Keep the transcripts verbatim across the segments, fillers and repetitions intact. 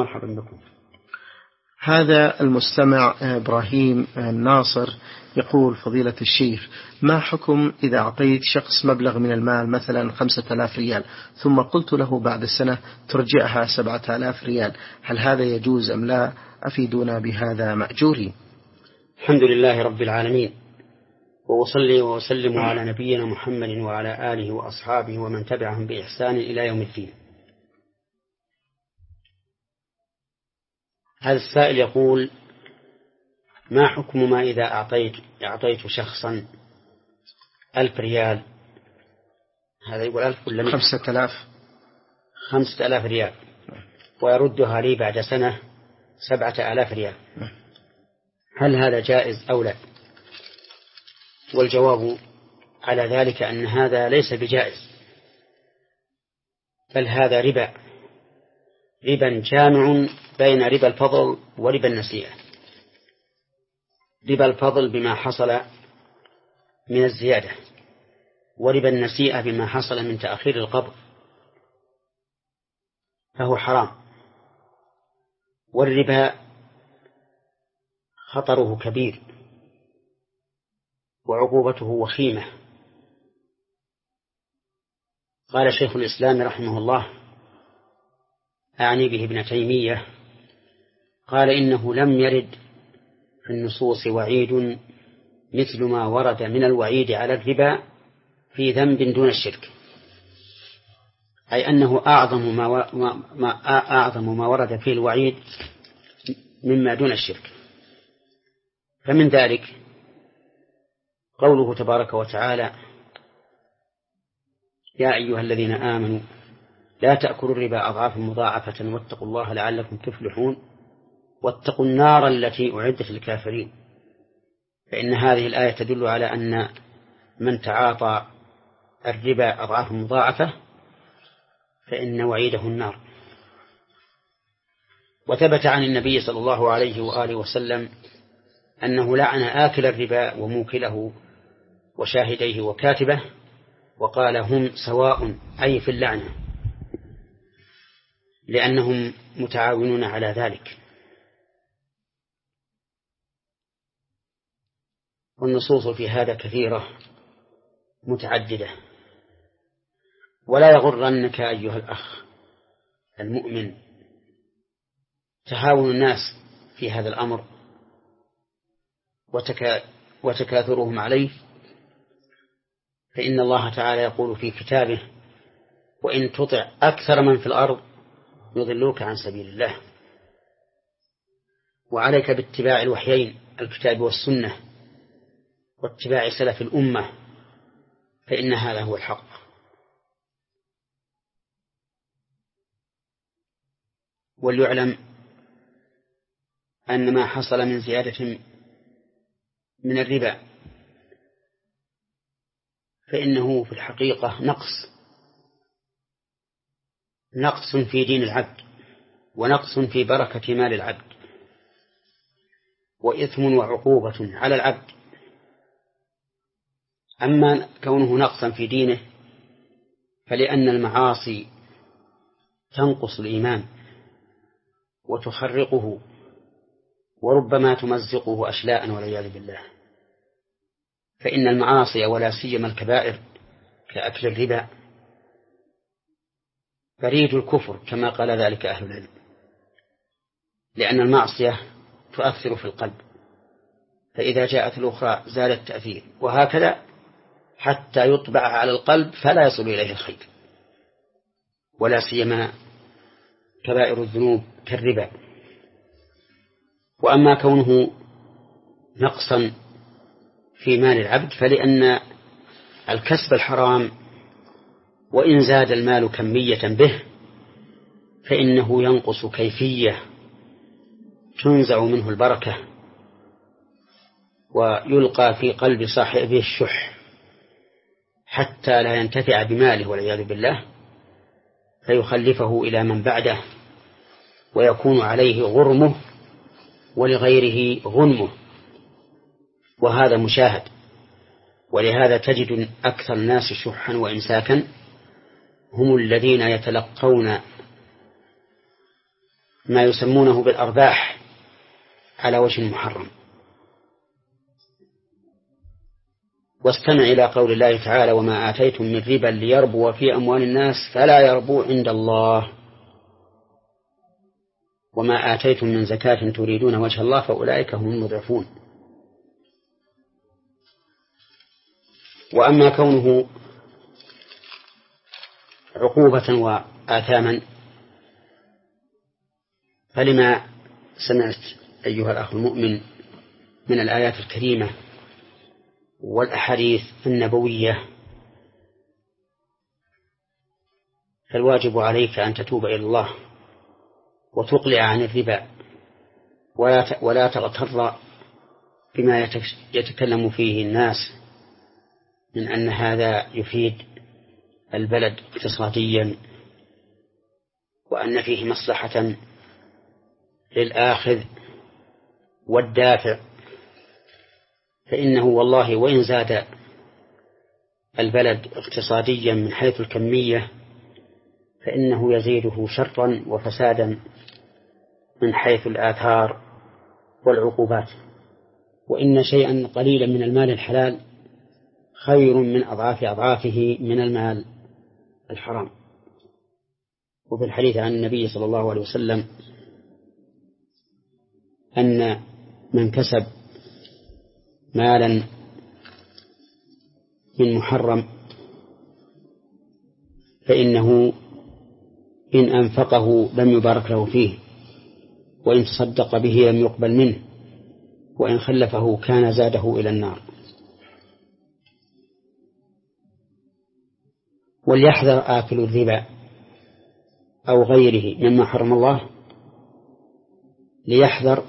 مرحبا بكم. هذا المستمع إبراهيم الناصر يقول: فضيلة الشيخ، ما حكم إذا أعطيت شخص مبلغ من المال مثلا خمسة آلاف ريال ثم قلت له بعد السنة ترجعها سبعة آلاف ريال، هل هذا يجوز أم لا؟ أفيدونا بهذا مأجورين. الحمد لله رب العالمين، وأصلي وأسلم على نبينا محمد وعلى آله وأصحابه ومن تبعهم بإحسان إلى يوم الدين. هذا السائل يقول: ما حكم ما إذا أعطيت, أعطيت شخصا ألف ريال، هذا يقول ألف ولا خمسة آلاف خمسة آلاف ريال، ويردها لي بعد سنة سبعة آلاف ريال، هل هذا جائز أو لا؟ والجواب على ذلك أن هذا ليس بجائز، بل هذا ربا، ربا جامع بين ربا الفضل وربا النسيئة. ربا الفضل بما حصل من الزيادة، وربا النسيئة بما حصل من تأخير القبض، فهو حرام. والربا خطره كبير وعقوبته وخيمة. قال شيخ الإسلام رحمه الله، أعني به ابن تيمية، قال: إنه لم يرد في النصوص وعيد مثل ما ورد من الوعيد على الربا في ذنب دون الشرك، أي أنه أعظم ما, ما أعظم ما ورد فيه الوعيد مما دون الشرك. فمن ذلك قوله تبارك وتعالى: يا أيها الذين آمنوا لا تأكلوا الربا أضعافا مضاعفة واتقوا الله لعلكم تفلحون واتقوا النار التي أعدت للكافرين. فإن هذه الآية تدل على أن من تعاطى الربا أضعافا مضاعفة فإن وعيده النار. وثبت عن النبي صلى الله عليه وآله وسلم أنه لعن آكل الربا وموكله وشاهديه وكاتبه، وقال: هم سواء، أي في اللعنة، لأنهم متعاونون على ذلك. والنصوص في هذا كثيرة متعددة. ولا يغرنك أيها الأخ المؤمن تهاون الناس في هذا الأمر وتكا وتكاثرهم عليه، فإن الله تعالى يقول في كتابه: وإن تطع أكثر من في الأرض يضلوك عن سبيل الله. وعليك باتباع الوحيين الكتاب والسنة واتباع سلف الأمة، فإن هذا هو الحق. وليعلم أن ما حصل من زيادة من الربا فإنه في الحقيقة نقص نقص في دين العبد، ونقص في بركة مال العبد، وإثم وعقوبة على العبد. أما كونه نقصا في دينه فلأن المعاصي تنقص الإيمان وتخرقه، وربما تمزقه أشلاء والعياذ بالله. فإن المعاصي ولا سيما الكبائر كأكل الربا بريد الكفر كما قال ذلك أهل العلم، لأن المعصية تؤثر في القلب، فإذا جاءت الأخرى زال التأثير، وهكذا حتى يطبع على القلب فلا يصل إليه الخير، ولا سيما كبائر الذنوب كالربا. وأما كونه نقصا في مال العبد فلأن الكسب الحرام وإن زاد المال كمية به فإنه ينقص كيفية، تنزع منه البركة ويلقى في قلب صاحبه الشح حتى لا ينتفع بماله والعياذ بالله، فيخلفه إلى من بعده ويكون عليه غرمه ولغيره غنمه، وهذا مشاهد. ولهذا تجد أكثر الناس شحا وإمساكا هم الذين يتلقون ما يسمونه بالأرباح على وجه محرم. واستمع إلى قول الله تعالى: وما آتيتم من ربا ليربو في أموال الناس فلا يربو عند الله وما آتيتم من زكاة تريدون وجه الله فأولئك هم المضعفون. وأما كونه عقوبة وآثاما فلما سمعت أيها الأخ المؤمن من الآيات الكريمة والأحاديث النبوية فالواجب عليك أن تتوب إلى الله وتقلع عن الربا ولا تغتر بما يتكلم فيه الناس من أن هذا يفيد البلد اقتصاديا وأن فيه مصلحة للآخذ والدافع، فإنه والله وإن زاد البلد اقتصاديا من حيث الكمية فإنه يزيده شرا وفسادا من حيث الآثار والعقوبات. وإن شيئا قليلا من المال الحلال خير من أضعاف أضعافه من المال الحرام. وفي الحديث عن النبي صلى الله عليه وسلم أن من كسب مالا من محرم فإنه إن أنفقه لم يبارك له فيه، وإن تصدق به لم يقبل منه، وإن خلفه كان زاده إلى النار. وليحذر آكل الربا أو غيره مما حرم الله، ليحذر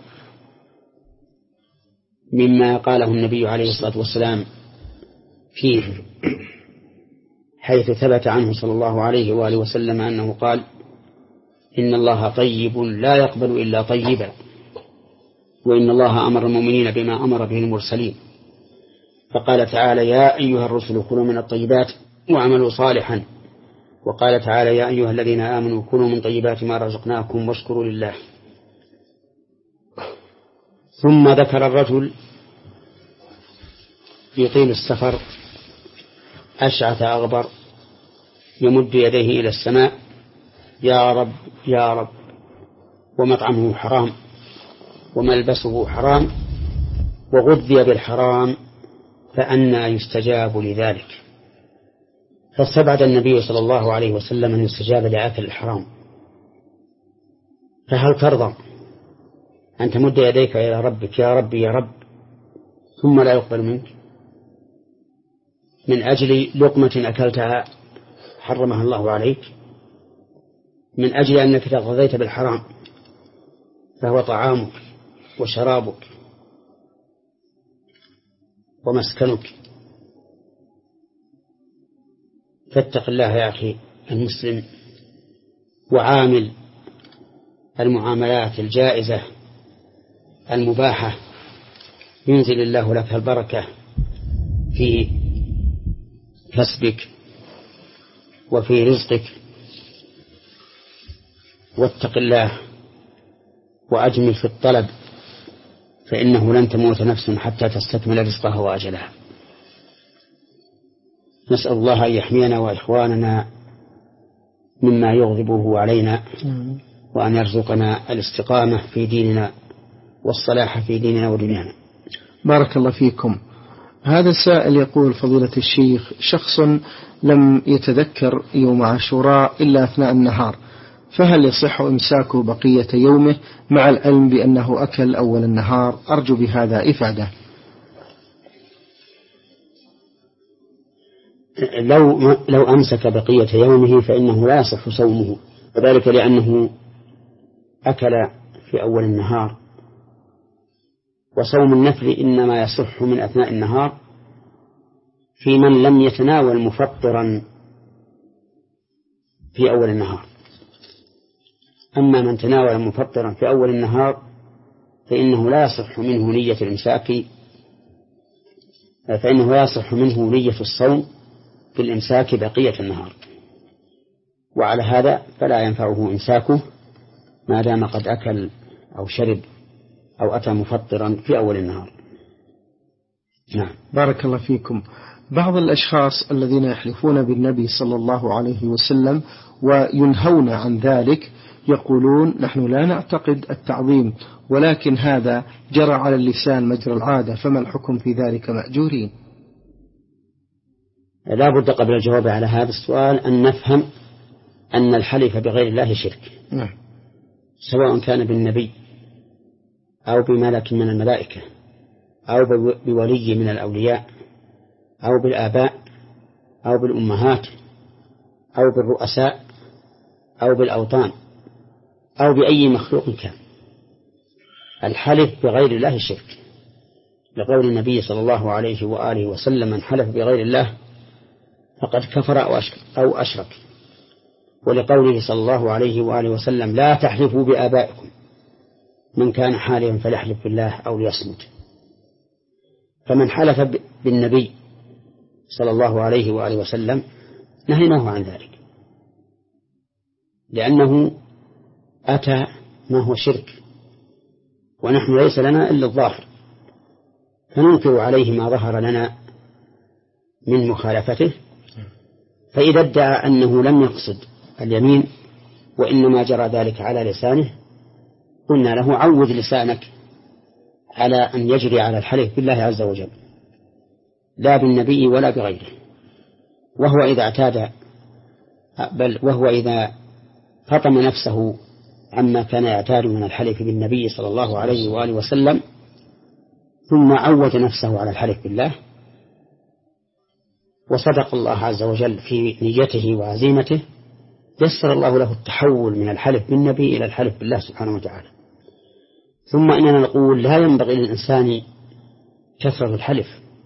مما قاله النبي عليه الصلاة والسلام فيه، حيث ثبت عنه صلى الله عليه وآله وسلم أنه قال: إن الله طيب لا يقبل إلا طيبا، وإن الله أمر المؤمنين بما أمر به المرسلين، فقال تعالى: يا أيها الرسل كلوا من الطيبات واعملوا صالحا، وقال تعالى: يا أيها الذين آمنوا كلوا من طيبات ما رزقناكم واشكروا لله. ثم ذكر الرجل يطيل السفر أشعث أغبر يمد يديه إلى السماء: يا رب يا رب، ومطعمه حرام وملبسه حرام وغذي بالحرام، فأنى يستجاب لذلك؟ فاستبعد النبي صلى الله عليه وسلم أن يستجاب لآكل الحرام. فهل ترضى أن تمد يديك إلى ربك: يا رب يا رب، ثم لا يقبل منك من أجل لقمة أكلتها حرمها الله عليك، من أجل أنك تغذيت بالحرام فهو طعامك وشرابك ومسكنك؟ فاتق الله يا أخي المسلم، وعامل المعاملات الجائزة المباحة، ينزل الله لك البركة في كسبك وفي رزقك. واتق الله وأجمل في الطلب، فإنه لن تموت نفس حتى تستكمل رزقها وأجلها. نسأل الله أن يحمينا وإخواننا مما يغضبه علينا، وأن يرزقنا الاستقامة في ديننا والصلاح في ديننا ودنيانا. بارك الله فيكم. هذا السائل يقول: فضيلة الشيخ، شخص لم يتذكر يوم عاشوراء إلا أثناء النهار، فهل يصح إمساكه بقية يومه مع العلم بأنه أكل أول النهار؟ أرجو بهذا إفادة. لو, لو أمسك بقية يومه فإنه لا يصح صومه، وذلك لأنه أكل في أول النهار، وصوم النفل إنما يصح من أثناء النهار في من لم يتناول مفطرا في أول النهار. أما من تناول مفطرا في أول النهار فإنه لا يصح منه نية الإمساك، فإنه لا يصح منه نية الصوم بالإمساك بقية النهار، وعلى هذا فلا ينفعه إمساكه ما دام قد أكل أو شرب أو أتى مفطرا في أول النهار. نعم. بارك الله فيكم. بعض الأشخاص الذين يحلفون بالنبي صلى الله عليه وسلم وينهون عن ذلك يقولون نحن لا نعتقد التعظيم، ولكن هذا جرى على اللسان مجرى العادة، فما الحكم في ذلك مأجورين؟ لا بد قبل الجواب على هذا السؤال أن نفهم أن الحلف بغير الله شرك. نعم. سواء كان بالنبي أو بملك من الملائكة أو بولي من الأولياء أو بالآباء أو بالأمهات أو بالرؤساء أو بالأوطان أو بأي مخلوق كان. الحلف بغير الله شرك، لقول النبي صلى الله عليه وآله وسلم من حلف بغير الله فقد كفر أو أشرك, أو أشرك. ولقوله صلى الله عليه وآله وسلم لا تحلفوا بآبائكم، من كان حالفا فليحلف بالله أو ليصمت. فمن حلف بالنبي صلى الله عليه وآله وسلم نهيناه عن ذلك، لأنه أتى ما هو شرك، ونحن ليس لنا إلا الظاهر، فننكر عليه ما ظهر لنا من مخالفته. فإذا ادعى أنه لم يقصد اليمين وإنما جرى ذلك على لسانه قلنا له عود لسانك على أن يجري على الحلف بالله عز وجل لا بالنبي ولا بغيره. وهو إذا اعتاد بل وهو إذا فطم نفسه عما كان يعتاد من الحلف بالنبي صلى الله عليه وآله وسلم ثم عود نفسه على الحلف بالله وصدق الله عز وجل في نيته وعزيمته، يسر الله له التحول من الحلف بالنبي إلى الحلف بالله سبحانه وتعالى. ثم إننا نقول لا ينبغي للإنسان كثرة الحلف،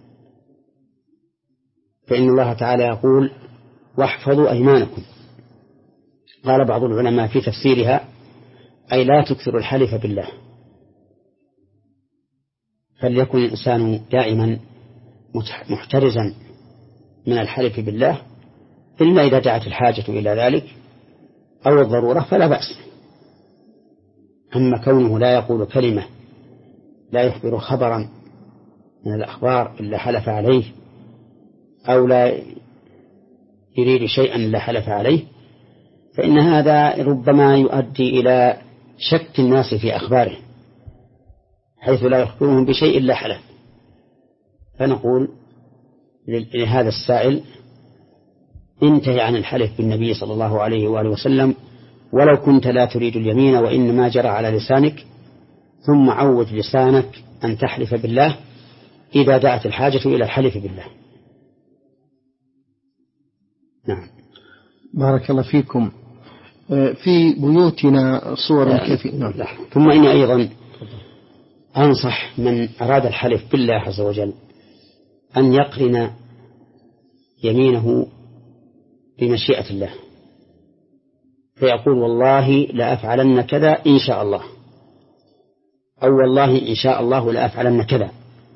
فإن الله تعالى يقول واحفظوا أيمانكم. قال بعض العلماء في تفسيرها أي لا تكثر الحلف بالله، فليكن الإنسان دائما محترزا من الحلف بالله إلا إذا دعت الحاجة إلى ذلك أو الضرورة فلا بأس. أما كونه لا يقول كلمة لا يخبر خبرا من الأخبار إلا حلف عليه أو لا يريد شيئا إلا حلف عليه فإن هذا ربما يؤدي إلى شك الناس في أخباره حيث لا يخبرهم بشيء إلا حلف. فنقول لهذا السائل انتهي عن الحلف بالنبي صلى الله عليه وآله وسلم ولو كنت لا تريد اليمين وإنما جرى على لسانك، ثم عود لسانك أن تحلف بالله إذا دعت الحاجة إلى الحلف بالله. نعم. بارك الله فيكم. في بيوتنا صور كثيرة. نعم. ثم إني أيضا أنصح من أراد الحلف بالله عز وجل أن يقرن يمينه بمشيئة الله، فيقول والله لا أفعلن كذا إن شاء الله، أو والله إن شاء الله لا أفعلن كذا،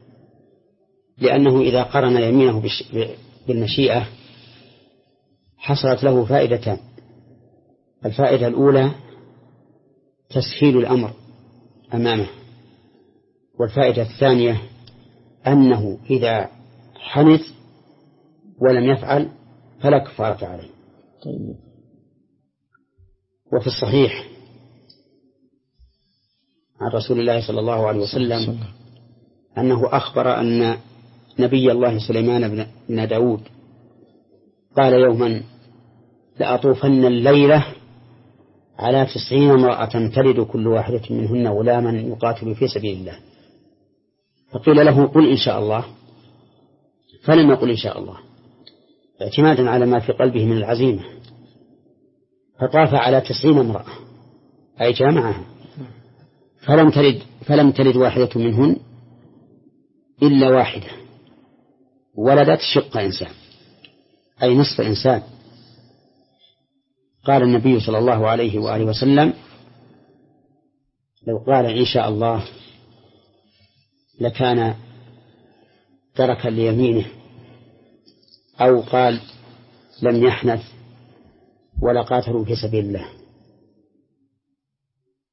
لأنه إذا قرن يمينه بالمشيئة حصلت له فائدتان. الفائدة الأولى تسهيل الأمر أمامه، والفائدة الثانية أنه إذا حنث ولم يفعل فلا كفارة عليه. طيب. وفي الصحيح عن رسول الله صلى الله عليه وسلم أنه أخبر أن نبي الله سليمان بن داود قال يوما لأطوفن الليلة على تسعين امرأة تلد كل واحدة منهن غلاما يقاتل في سبيل الله، فقيل له قل إن شاء الله، فلم يقل إن شاء الله اعتمادا على ما في قلبه من العزيمة، فطاف على تسعين امرأة أي جامعها، فلم تلد فلم تلد واحدة منهن إلا واحدة ولدت شق إنسان أي نصف إنسان. قال النبي صلى الله عليه وآله وسلم لو قال إن شاء الله لكان ترك ليمينه، أو قال لم يحنث ولا قاتلوا في سبيل الله.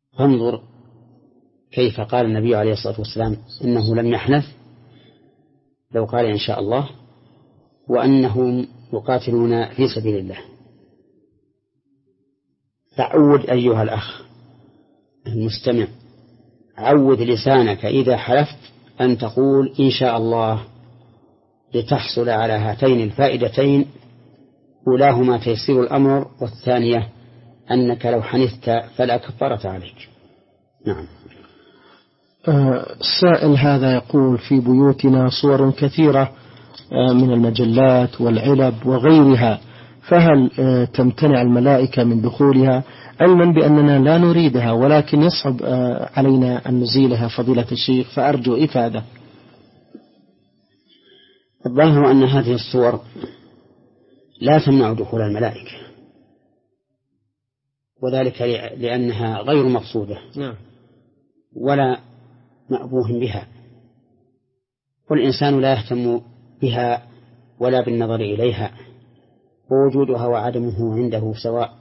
فانظر كيف قال النبي عليه الصلاة والسلام إنه لم يحنث لو قال إن شاء الله، وأنهم يقاتلون في سبيل الله. تعود أيها الأخ المستمع، عود لسانك إذا حلفت أن تقول إن شاء الله، لتحصل على هاتين الفائدتين: أولاهما تيسير الأمر، والثانية أنك لو حنثت فلا كفارة عليك. نعم. السائل هذا يقول: في بيوتنا صور كثيرة من المجلات والعلب وغيرها، فهل تمتنع الملائكة من دخولها، علما بأننا لا نريدها ولكن يصعب علينا أن نزيلها فضيلة الشيخ، فأرجو إفادة. الظاهر أن هذه الصور لا تمنع دخول الملائكة، وذلك لأنها غير مقصودة ولا مأبوه بها، والإنسان لا يهتم بها ولا بالنظر إليها، ووجودها وعدمه عنده سواء.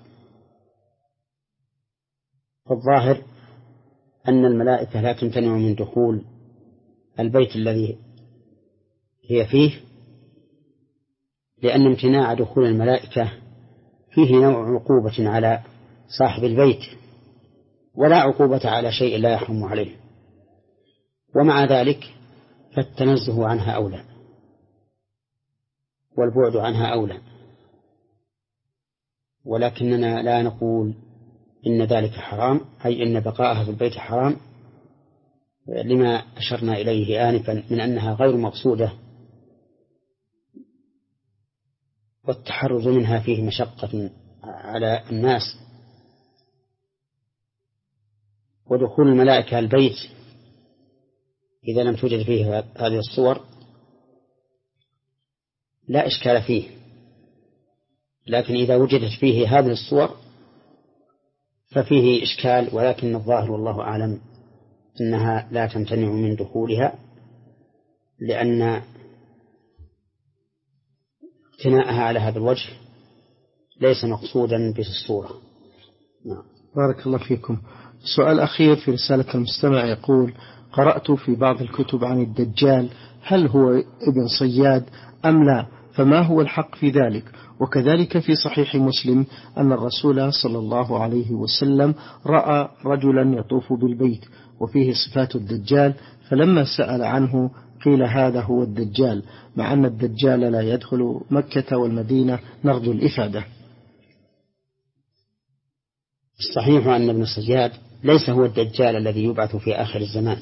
فالظاهر أن الملائكة لا تمتنع من دخول البيت الذي هي فيه، لأن امتناع دخول الملائكة فيه نوع عقوبة على صاحب البيت، ولا عقوبة على شيء لا يحرم عليه، ومع ذلك فالتنزه عنها أولى والبعد عنها أولى، ولكننا لا نقول إن ذلك حرام، أي إن بقاءها في البيت حرام، لما أشرنا إليه آنفا من أنها غير مقصودة، والتحرز منها فيه مشقة على الناس. ودخول الملائكة البيت إذا لم توجد فيه هذه الصور لا إشكال فيه، لكن إذا وجدت فيه هذه الصور ففيه إشكال، ولكن الظاهر والله أعلم أنها لا تمتنع من دخولها، لأن امتناءها على هذا الوجه ليس مقصودا بالصورة. نعم. بارك الله فيكم. سؤال أخير في رسالة المستمع يقول: قرأت في بعض الكتب عن الدجال، هل هو ابن صياد أم لا؟ فما هو الحق في ذلك؟ وكذلك في صحيح مسلم أن الرسول صلى الله عليه وسلم رأى رجلا يطوف بالبيت وفيه صفات الدجال، فلما سأل عنه قيل هذا هو الدجال، مع أن الدجال لا يدخل مكة والمدينة، نرجو الإفادة. الصحيح أن ابن صياد ليس هو الدجال الذي يبعث في آخر الزمان،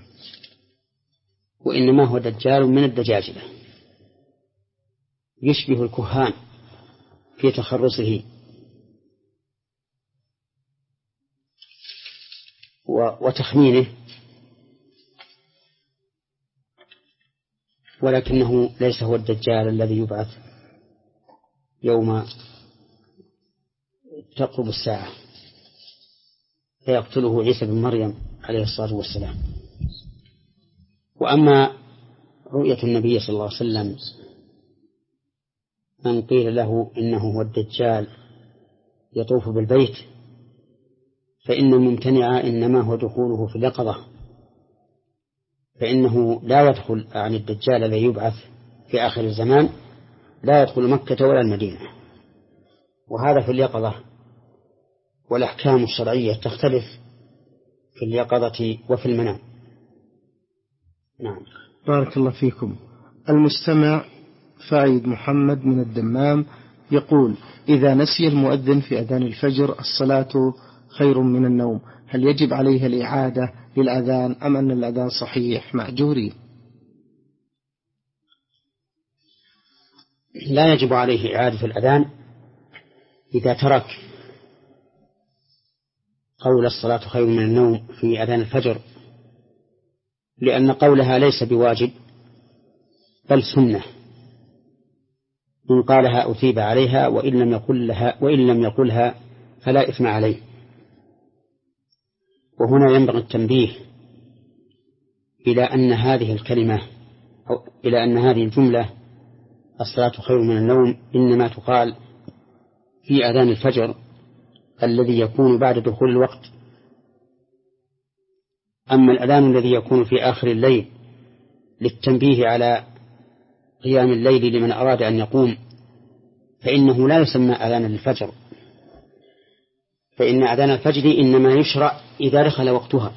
وإنما هو دجال من الدجاجلة، يشبه الكهان في تخرصه وتخمينه، ولكنه ليس هو الدجال الذي يبعث يوم تقرب الساعة فيقتله عيسى بن مريم عليه الصلاة والسلام. وأما رؤية النبي صلى الله عليه وسلم من قيل له إنه هو الدجال يطوف بالبيت، فإن الممتنع إنما هو دخوله في اليقظة، فإنه لا يدخل عن الدجال الذي يبعث في آخر الزمان، لا يدخل مكة ولا المدينة، وهذا في اليقظة، والأحكام الشرعية تختلف في اليقظة وفي المنام. نعم. بارك الله فيكم. المستمع فايد محمد من الدمام يقول: إذا نسي المؤذن في أذان الفجر الصلاة خير من النوم، هل يجب عليه الإعادة للأذان أم أن الأذان صحيح مأجوري؟ لا يجب عليه إعادة الأذان إذا ترك قول الصلاة خير من النوم في أذان الفجر، لأن قولها ليس بواجب بل سنة، من قالها أثيب عليها، وإن لم يقل لها وإن لم يقلها فلا إثم عليه. وهنا ينبغي التنبيه إلى أن هذه الكلمة أو إلى أن هذه الجملة الصلاة خير من النوم إنما تقال في أذان الفجر الذي يكون بعد دخول الوقت، أما الأذان الذي يكون في آخر الليل للتنبيه على قيام الليل لمن أراد أن يقوم فإنه لا يسمى أذان الفجر، فإن أذان الفجر إنما يشرع إذا دخل وقتها،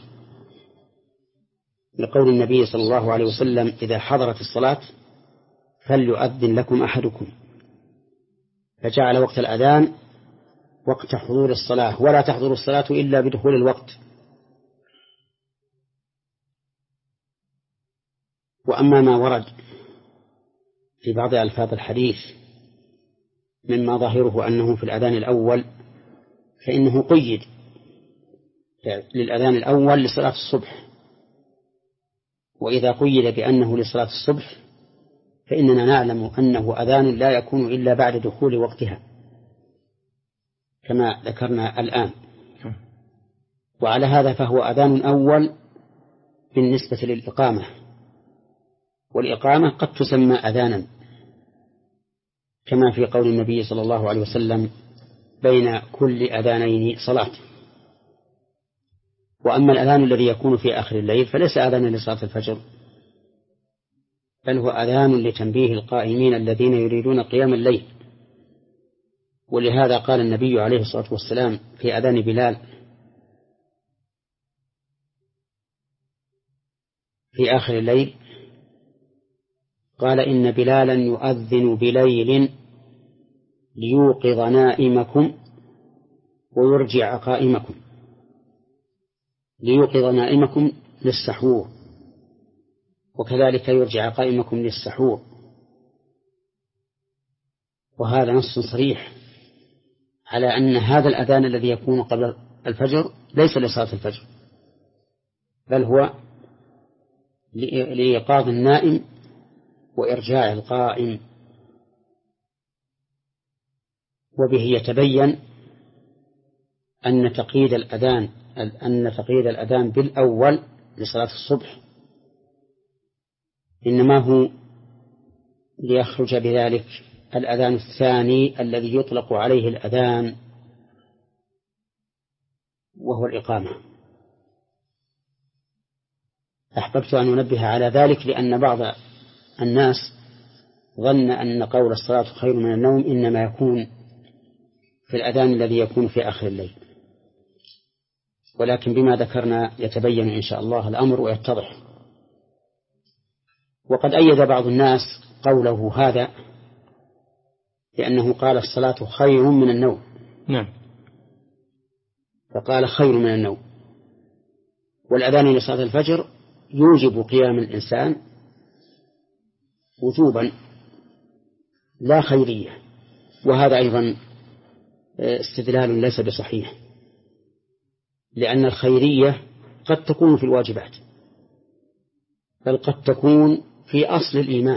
لقول النبي صلى الله عليه وسلم: إذا حضرت الصلاة فليؤذن لكم أحدكم، فجعل وقت الأذان وقت حضور الصلاة، ولا تحضر الصلاة إلا بدخول الوقت. وأما ما ورد في بعض ألفاظ الحديث مما ظاهره أنه في الأذان الأول فإنه قيد للأذان الأول لصلاة الصبح، وإذا قيد بأنه لصلاة الصبح فإننا نعلم أنه أذان لا يكون إلا بعد دخول وقتها كما ذكرنا الآن. وعلى هذا فهو أذان أول بالنسبة للإقامة، والإقامة قد تسمى أذانا كما في قول النبي صلى الله عليه وسلم: بين كل أذانين صلاة. وأما الأذان الذي يكون في آخر الليل فليس أذانا لصلاة الفجر، بل هو أذان لتنبيه القائمين الذين يريدون قيام الليل. ولهذا قال النبي عليه الصلاة والسلام في أذان بلال في آخر الليل، قال: إن بلالا يؤذن بليل ليوقظ نائمكم ويرجع قائمكم، ليوقظ نائمكم للسحور، وكذلك يرجع قائمكم للسحور. وهذا نص صريح على أن هذا الأذان الذي يكون قبل الفجر ليس لصلاة الفجر، بل هو لإيقاظ النائم وإرجاع القائم. وبه يتبين أن تقييد الأذان أن تقييد الأذان بالأول لصلاة الصبح إنما هو ليخرج بذلك الأذان الثاني الذي يطلق عليه الأذان وهو الإقامة. أحببت أن أنبه على ذلك لأن بعض الناس ظن أن قول الصلاة خير من النوم إنما يكون في الأذان الذي يكون في آخر الليل، ولكن بما ذكرنا يتبين إن شاء الله الأمر ويتضح. وقد أيد بعض الناس قوله هذا لأنه قال الصلاة خير من النوم. نعم. فقال خير من النوم، والأذان لصلاة الفجر يوجب قيام الإنسان وجوبا لا خيرية، وهذا أيضا استدلال ليس بصحيح، لأن الخيرية قد تكون في الواجبات، بل قد تكون في أصل الإيمان.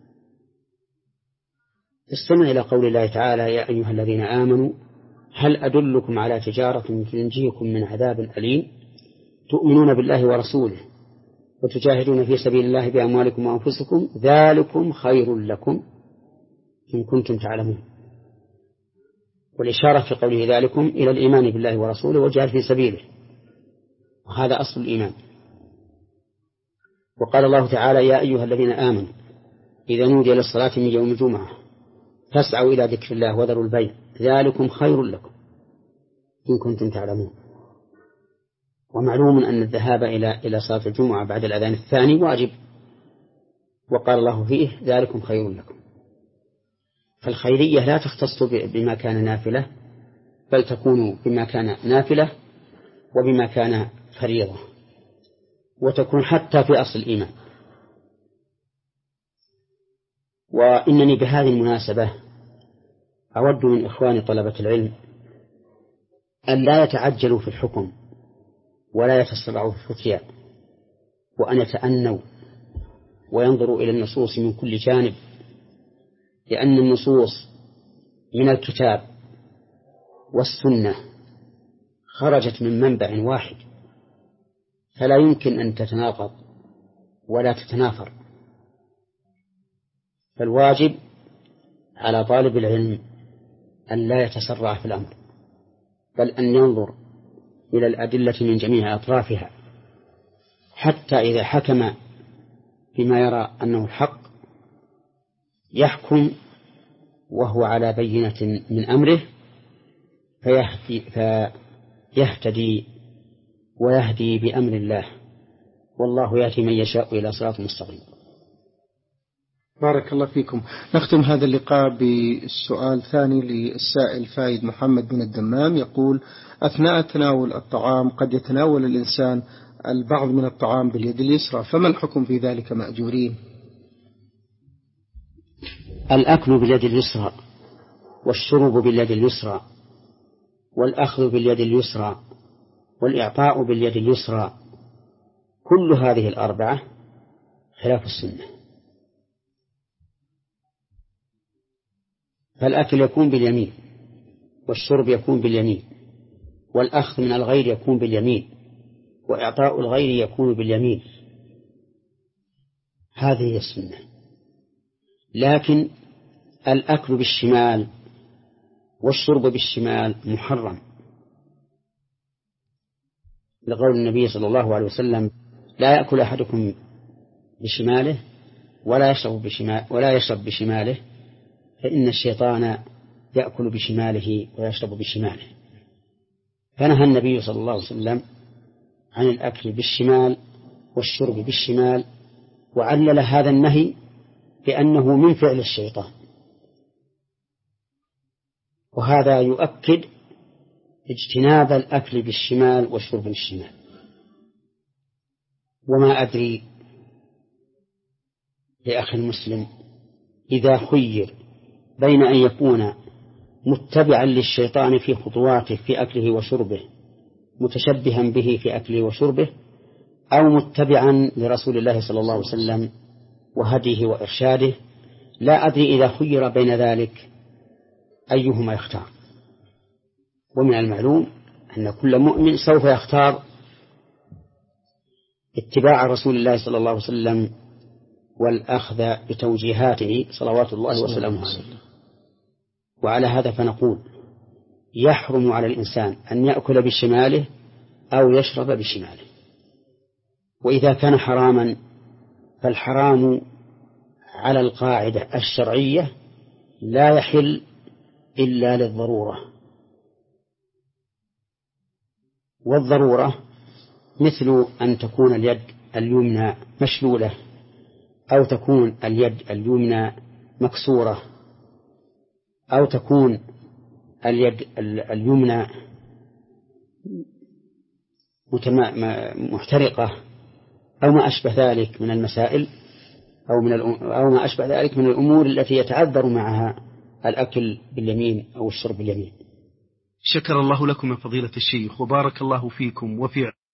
استمع إلى قول الله تعالى: يا أيها الذين آمنوا هل أدلكم على تجارة تنجيكم من عذاب أليم تؤمنون بالله ورسوله وتجاهدون في سبيل الله بأموالكم وأنفسكم ذلكم خير لكم إن كنتم تعلمون. والإشارة في قوله ذلكم إلى الإيمان بالله ورسوله والجهاد في سبيله، وهذا أصل الإيمان. وقال الله تعالى: يا أيها الذين آمنوا إذا نودي للصلاة من يوم الجمعة فاسعوا إلى ذكر الله وذروا البيع ذلكم خير لكم إن كنتم تعلمون. ومعلوم أن الذهاب إلى إلى صلاة الجمعة بعد الأذان الثاني واجب، وقال الله فيه ذلكم خير لكم. فالخيرية لا تختص بما كان نافلة، بل تكون بما كان نافلة وبما كان فريضة، وتكون حتى في أصل الإيمان. وإنني بهذه المناسبة أود من إخواني طلبة العلم أن لا يتعجلوا في الحكم ولا يتسرعوا في الفتيا، وأن يتأنوا وينظروا إلى النصوص من كل جانب، لأن النصوص من الكتاب والسنة خرجت من منبع واحد، فلا يمكن أن تتناقض ولا تتنافر. فالواجب على طالب العلم أن لا يتسرع في الأمر، بل أن ينظر إلى الأدلة من جميع أطرافها حتى إذا حكم بما يرى أنه الحق يحكم وهو على بينة من أمره فيهدي, فيهتدي ويهدي بأمر الله، والله يأتي من يشاء إلى صراط مستقيم. بارك الله فيكم. نختم هذا اللقاء بالسؤال الثاني للسائل فايد محمد بن الدمام، يقول: أثناء تناول الطعام قد يتناول الإنسان البعض من الطعام باليد اليسرى، فما الحكم في ذلك مأجورين؟ الأكل باليد اليسرى والشرب باليد اليسرى والأخذ باليد اليسرى والإعطاء باليد اليسرى كل هذه الأربعة خلاف السنة. فالأكل يكون باليمين، والشرب يكون باليمين، والأخذ من الغير يكون باليمين، وإعطاء الغير يكون باليمين. هذه السنة. لكن الأكل بالشمال والشرب بالشمال محرم، لقول النبي صلى الله عليه وسلم: لا يأكل أحدكم بشماله ولا يشرب بشمال ولا يشرب بشماله فإن الشيطان يأكل بشماله ويشرب بشماله. فنهى النبي صلى الله عليه وسلم عن الأكل بالشمال والشرب بالشمال، وعلل هذا النهي بأنه من فعل الشيطان، وهذا يؤكد اجتناب الأكل بالشمال والشرب بالشمال. وما أدري لأخي المسلم إذا خير بين أن يكون متبعا للشيطان في خطواته في أكله وشربه متشبها به في أكله وشربه، أو متبعا لرسول الله صلى الله عليه وسلم وهديه وإرشاده، لا أدري إذا خير بين ذلك أيهما يختار. ومن المعلوم أن كل مؤمن سوف يختار اتباع رسول الله صلى الله عليه وسلم والأخذ بتوجيهاته صلوات الله وسلامه عليه. وعلى هذا فنقول: يحرم على الإنسان أن يأكل بشماله أو يشرب بشماله. وإذا كان حراما فالحرام على القاعدة الشرعية لا يحل إلا للضرورة، والضرورة مثل أن تكون اليد اليمنى مشلولة، أو تكون اليد اليمنى مكسورة، أو تكون اليد اليمنى محترقة، أو ما أشبه ذلك من المسائل، أو من أو ما أشبه ذلك من الأمور التي يتعذر معها الأكل باليمين أو الشرب باليمين. شكر الله لكم يا فضيلة الشيخ، وبارك الله فيكم وفي